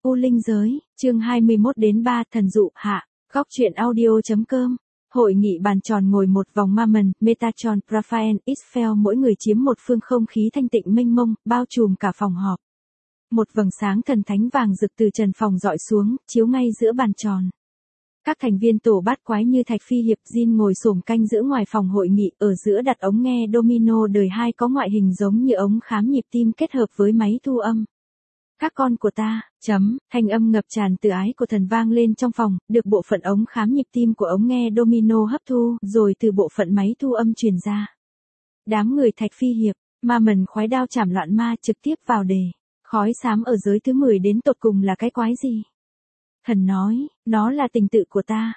U Linh giới, chương 21 đến 3 thần dụ hạ, góc truyện audio.com. Hội nghị bàn tròn ngồi một vòng Mammon, Metatron, Raphael, Israfel mỗi người chiếm một phương không khí thanh tịnh mênh mông, bao trùm cả phòng họp. Một vầng sáng thần thánh vàng rực từ trần phòng dọi xuống, chiếu ngay giữa bàn tròn. Các thành viên tổ bát quái như Thạch Phi Hiệp Jin ngồi xổm canh giữa ngoài phòng hội nghị, ở giữa đặt ống nghe Domino đời 2 có ngoại hình giống như ống khám nhịp tim kết hợp với máy thu âm. Các con của ta, thanh âm ngập tràn từ ái của thần vang lên trong phòng, được bộ phận ống khám nhịp tim của ống nghe Domino hấp thu, rồi từ bộ phận máy thu âm truyền ra. Đám người Thạch Phi Hiệp, Mammon khoái đao chảm loạn ma trực tiếp vào đề. Khói xám ở giới thứ 10 đến tột cùng là cái quái gì? Thần nói, nó là tình tự của ta.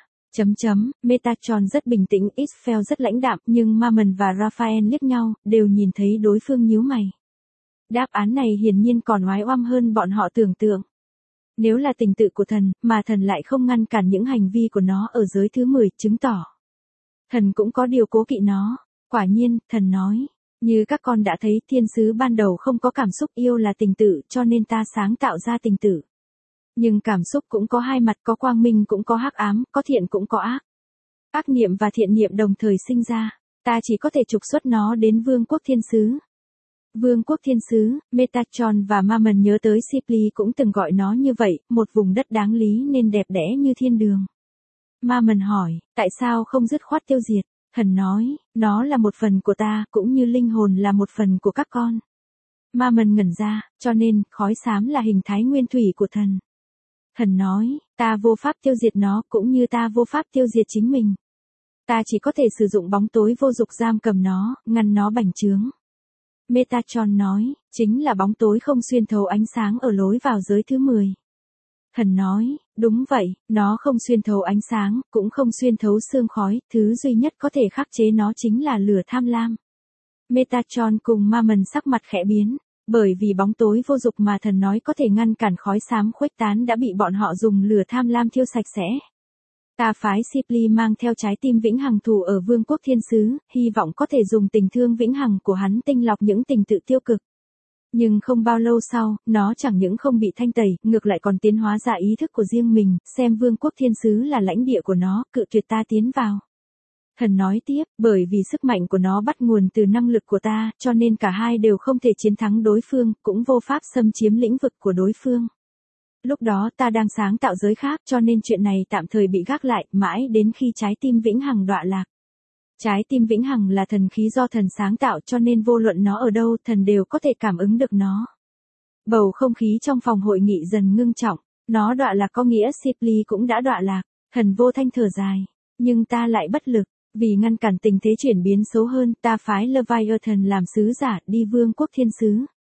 Metatron rất bình tĩnh, Israfel rất lãnh đạm, nhưng Mammon và Raphael liếc nhau, đều nhìn thấy đối phương nhíu mày. Đáp án này hiển nhiên còn oái oăm hơn bọn họ tưởng tượng. Nếu là tình tự của thần, mà thần lại không ngăn cản những hành vi của nó ở giới thứ 10, chứng tỏ thần cũng có điều cố kỵ nó. Quả nhiên, thần nói, như các con đã thấy, thiên sứ ban đầu không có cảm xúc, yêu là tình tự, cho nên ta sáng tạo ra tình tự. Nhưng cảm xúc cũng có hai mặt, có quang minh cũng có hắc ám, có thiện cũng có ác. Ác niệm và thiện niệm đồng thời sinh ra, ta chỉ có thể trục xuất nó đến vương quốc thiên sứ. Vương quốc thiên sứ, Metatron và Mammon nhớ tới Shipley cũng từng gọi nó như vậy, một vùng đất đáng lý nên đẹp đẽ như thiên đường. Mammon hỏi, tại sao không dứt khoát tiêu diệt? Thần nói, nó là một phần của ta, cũng như linh hồn là một phần của các con. Mammon ngẩn ra, cho nên, khói xám là hình thái nguyên thủy của thần. Thần nói, ta vô pháp tiêu diệt nó, cũng như ta vô pháp tiêu diệt chính mình. Ta chỉ có thể sử dụng bóng tối vô dục giam cầm nó, ngăn nó bành trướng. Metatron nói, chính là bóng tối không xuyên thấu ánh sáng ở lối vào giới thứ 10. Thần nói, đúng vậy, nó không xuyên thấu ánh sáng, cũng không xuyên thấu sương khói, thứ duy nhất có thể khắc chế nó chính là lửa tham lam. Metatron cùng Mammon sắc mặt khẽ biến, bởi vì bóng tối vô dục mà thần nói có thể ngăn cản khói xám khuếch tán đã bị bọn họ dùng lửa tham lam thiêu sạch sẽ. Ta phái Shipley mang theo trái tim vĩnh hằng thủ ở vương quốc thiên sứ, hy vọng có thể dùng tình thương vĩnh hằng của hắn tinh lọc những tình tự tiêu cực. Nhưng không bao lâu sau, nó chẳng những không bị thanh tẩy, ngược lại còn tiến hóa ra ý thức của riêng mình, xem vương quốc thiên sứ là lãnh địa của nó, cự tuyệt ta tiến vào. Thần nói tiếp, bởi vì sức mạnh của nó bắt nguồn từ năng lực của ta, cho nên cả hai đều không thể chiến thắng đối phương, cũng vô pháp xâm chiếm lĩnh vực của đối phương. Lúc đó ta đang sáng tạo giới khác, cho nên chuyện này tạm thời bị gác lại, mãi đến khi trái tim vĩnh hằng đọa lạc. Trái tim vĩnh hằng là thần khí do thần sáng tạo, cho nên vô luận nó ở đâu, thần đều có thể cảm ứng được nó. Bầu không khí trong phòng hội nghị dần ngưng trọng, nó đọa lạc có nghĩa Shipley cũng đã đọa lạc. Thần vô thanh thở dài, nhưng ta lại bất lực, vì ngăn cản tình thế chuyển biến xấu hơn, ta phái Leviathan làm sứ giả đi vương quốc thiên sứ.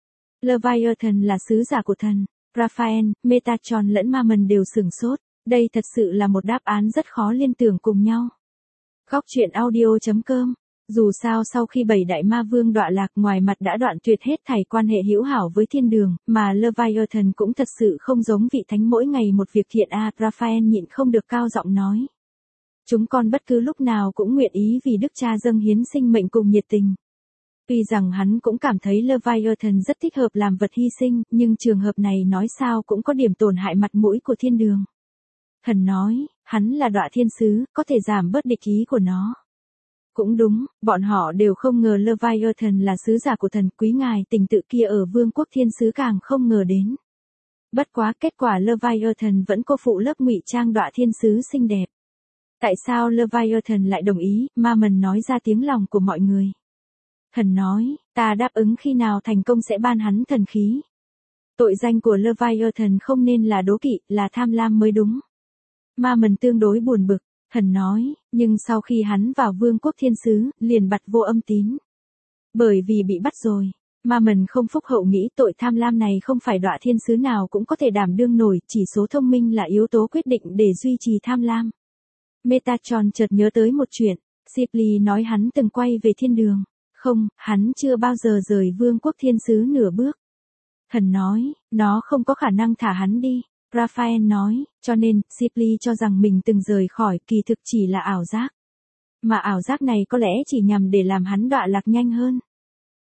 Leviathan là sứ giả của thần. Raphael, Metatron lẫn Mammon đều sửng sốt, đây thật sự là một đáp án rất khó liên tưởng cùng nhau. Góc truyện audio.com. Dù sao sau khi 7 đại ma vương đọa lạc, ngoài mặt đã đoạn tuyệt hết thảy quan hệ hữu hảo với thiên đường, mà Leviathan cũng thật sự không giống vị thánh mỗi ngày một việc thiện Raphael nhịn không được cao giọng nói. Chúng con bất cứ lúc nào cũng nguyện ý vì Đức Cha dâng hiến sinh mệnh cùng nhiệt tình. Tuy rằng hắn cũng cảm thấy Leviathan rất thích hợp làm vật hy sinh, nhưng trường hợp này nói sao cũng có điểm tổn hại mặt mũi của thiên đường. Thần nói, hắn là đọa thiên sứ, có thể giảm bớt địch ý của nó. Cũng đúng, bọn họ đều không ngờ Leviathan là sứ giả của thần, quý ngài tình tự kia ở vương quốc thiên sứ càng không ngờ đến. Bất quá kết quả Leviathan vẫn cô phụ lớp ngụy trang đọa thiên sứ xinh đẹp. Tại sao Leviathan lại đồng ý? Mammon nói ra tiếng lòng của mọi người. Thần nói, ta đáp ứng khi nào thành công sẽ ban hắn thần khí. Tội danh của Leviathan không nên là đố kỵ, là tham lam mới đúng. Mammon tương đối buồn bực, thần nói, nhưng sau khi hắn vào vương quốc thiên sứ, liền bặt vô âm tín. Bởi vì bị bắt rồi, Mammon không phúc hậu nghĩ tội tham lam này không phải đọa thiên sứ nào cũng có thể đảm đương nổi, chỉ số thông minh là yếu tố quyết định để duy trì tham lam. Metatron chợt nhớ tới một chuyện, Shipley nói hắn từng quay về thiên đường. Không, hắn chưa bao giờ rời vương quốc thiên sứ nửa bước. Thần nói, nó không có khả năng thả hắn đi. Raphael nói, cho nên, Shipley cho rằng mình từng rời khỏi, kỳ thực chỉ là ảo giác. Mà ảo giác này có lẽ chỉ nhằm để làm hắn đọa lạc nhanh hơn.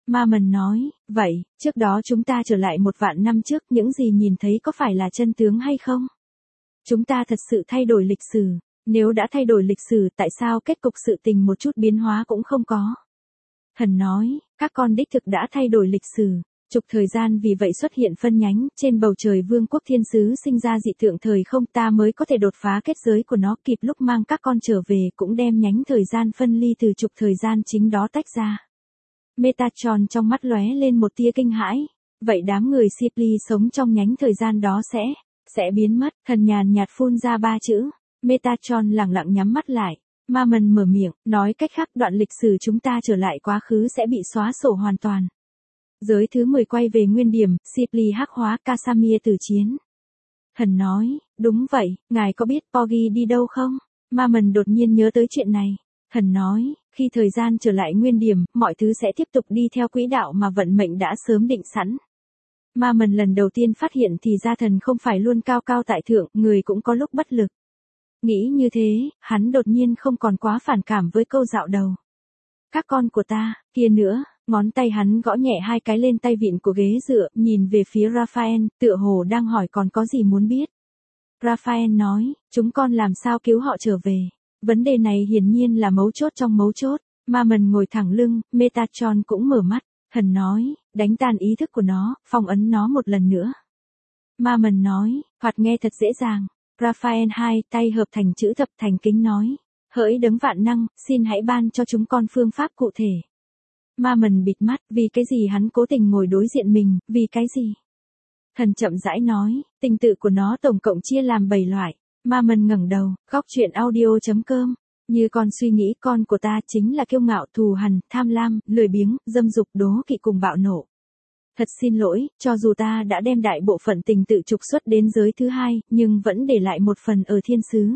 Mammon nói, vậy, trước đó chúng ta trở lại 1.000.000 năm trước, những gì nhìn thấy có phải là chân tướng hay không? Chúng ta thật sự thay đổi lịch sử. Nếu đã thay đổi lịch sử, tại sao kết cục sự tình một chút biến hóa cũng không có? Thần nói, các con đích thực đã thay đổi lịch sử. Trục thời gian vì vậy xuất hiện phân nhánh, trên bầu trời vương quốc thiên sứ sinh ra dị tượng thời không, ta mới có thể đột phá kết giới của nó, kịp lúc mang các con trở về, cũng đem nhánh thời gian phân ly từ trục thời gian chính đó tách ra. Metatron trong mắt lóe lên một tia kinh hãi. Vậy đám người Sipli sống trong nhánh thời gian đó sẽ biến mất. Thần nhàn nhạt phun ra 3 chữ. Metatron lặng lặng nhắm mắt lại. Mammon mở miệng, nói cách khác đoạn lịch sử chúng ta trở lại quá khứ sẽ bị xóa sổ hoàn toàn. Giới thứ 10 quay về nguyên điểm, Sipli hắc hóa, Casamir tử chiến. Thần nói, đúng vậy, ngài có biết Porgy đi đâu không? Mammon đột nhiên nhớ tới chuyện này. Thần nói, khi thời gian trở lại nguyên điểm, mọi thứ sẽ tiếp tục đi theo quỹ đạo mà vận mệnh đã sớm định sẵn. Mammon lần đầu tiên phát hiện thì ra thần không phải luôn cao cao tại thượng, người cũng có lúc bất lực. Nghĩ như thế, hắn đột nhiên không còn quá phản cảm với câu dạo đầu. Các con của ta, kia nữa, ngón tay hắn gõ nhẹ 2 cái lên tay vịn của ghế dựa, nhìn về phía Raphael, tựa hồ đang hỏi còn có gì muốn biết. Raphael nói, chúng con làm sao cứu họ trở về. Vấn đề này hiển nhiên là mấu chốt trong mấu chốt. Mammon ngồi thẳng lưng, Metatron cũng mở mắt. Thần nói, đánh tan ý thức của nó, phong ấn nó một lần nữa. Mammon nói, thoạt nghe thật dễ dàng. Raphael 2 tay hợp thành chữ thập thành kính nói. Hỡi đấng vạn năng, xin hãy ban cho chúng con phương pháp cụ thể. Mammon bịt mắt, vì cái gì hắn cố tình ngồi đối diện mình, vì cái gì? Thần chậm rãi nói, tình tự của nó tổng cộng chia làm 7 loại. Mammon ngẩng đầu, góc chuyện audio.com. Như con suy nghĩ, con của ta chính là kiêu ngạo, thù hằn, tham lam, lười biếng, dâm dục, đố kỵ cùng bạo nộ. Thật xin lỗi, cho dù ta đã đem đại bộ phận tình tự trục xuất đến giới thứ 2, nhưng vẫn để lại một phần ở thiên sứ.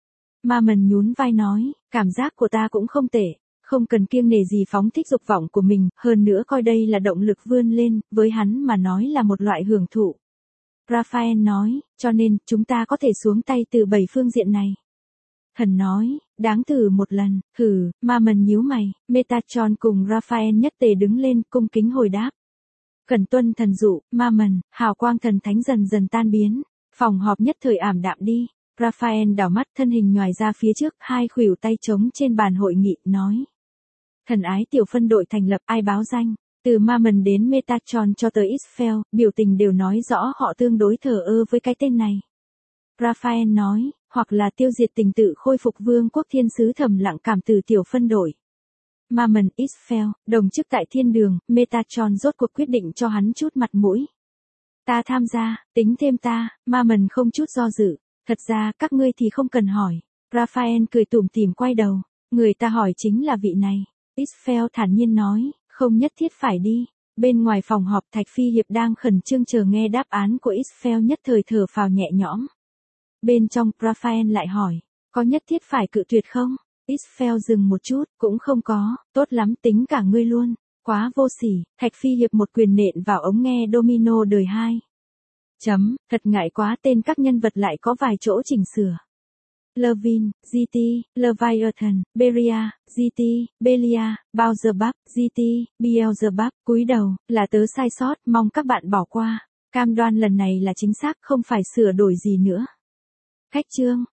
Mammon nhún vai nói, cảm giác của ta cũng không tệ, không cần kiêng nể gì phóng thích dục vọng của mình, hơn nữa coi đây là động lực vươn lên, với hắn mà nói là một loại hưởng thụ. Raphael nói, cho nên, chúng ta có thể xuống tay từ 7 phương diện này. Thần nói, đáng thử một lần, Mammon nhíu mày, Metatron cùng Raphael nhất tề đứng lên, cung kính hồi đáp. Cần tuân thần dụ, Mammon, hào quang thần thánh dần dần tan biến, phòng họp nhất thời ảm đạm đi. Raphael đảo mắt, thân hình nhoài ra phía trước, 2 khuỷu tay trống trên bàn hội nghị, nói. Thần ái tiểu phân đội thành lập, ai báo danh. Từ Mammon đến Metatron cho tới Israfel, biểu tình đều nói rõ họ tương đối thờ ơ với cái tên này. Raphael nói, hoặc là tiêu diệt tình tự khôi phục vương quốc thiên sứ thầm lặng cảm từ tiểu phân đội. Mammon, Israfel, đồng chức tại thiên đường, Metatron rốt cuộc quyết định cho hắn chút mặt mũi. Ta tham gia, tính thêm ta, Mammon không chút do dự. Thật ra, các ngươi thì không cần hỏi. Raphael cười tủm tỉm quay đầu. Người ta hỏi chính là vị này. Israfel thản nhiên nói, không nhất thiết phải đi. Bên ngoài phòng họp, Thạch Phi Hiệp đang khẩn trương chờ nghe đáp án của Israfel, nhất thời thở phào nhẹ nhõm. Bên trong, Raphael lại hỏi, có nhất thiết phải cự tuyệt không? Israfel dừng một chút, cũng không có, tốt lắm, tính cả ngươi luôn. Quá vô sỉ, Thạch Phi Hiệp một quyền nện vào ống nghe domino đời 2. Thật ngại quá, tên các nhân vật lại có vài chỗ chỉnh sửa. Levin, GT, Leviathan, Beria, GT, Belia, Beelzebub, GT, Beelzebub, cúi đầu, là tớ sai sót, mong các bạn bỏ qua. Cam đoan lần này là chính xác, không phải sửa đổi gì nữa. Khách chương.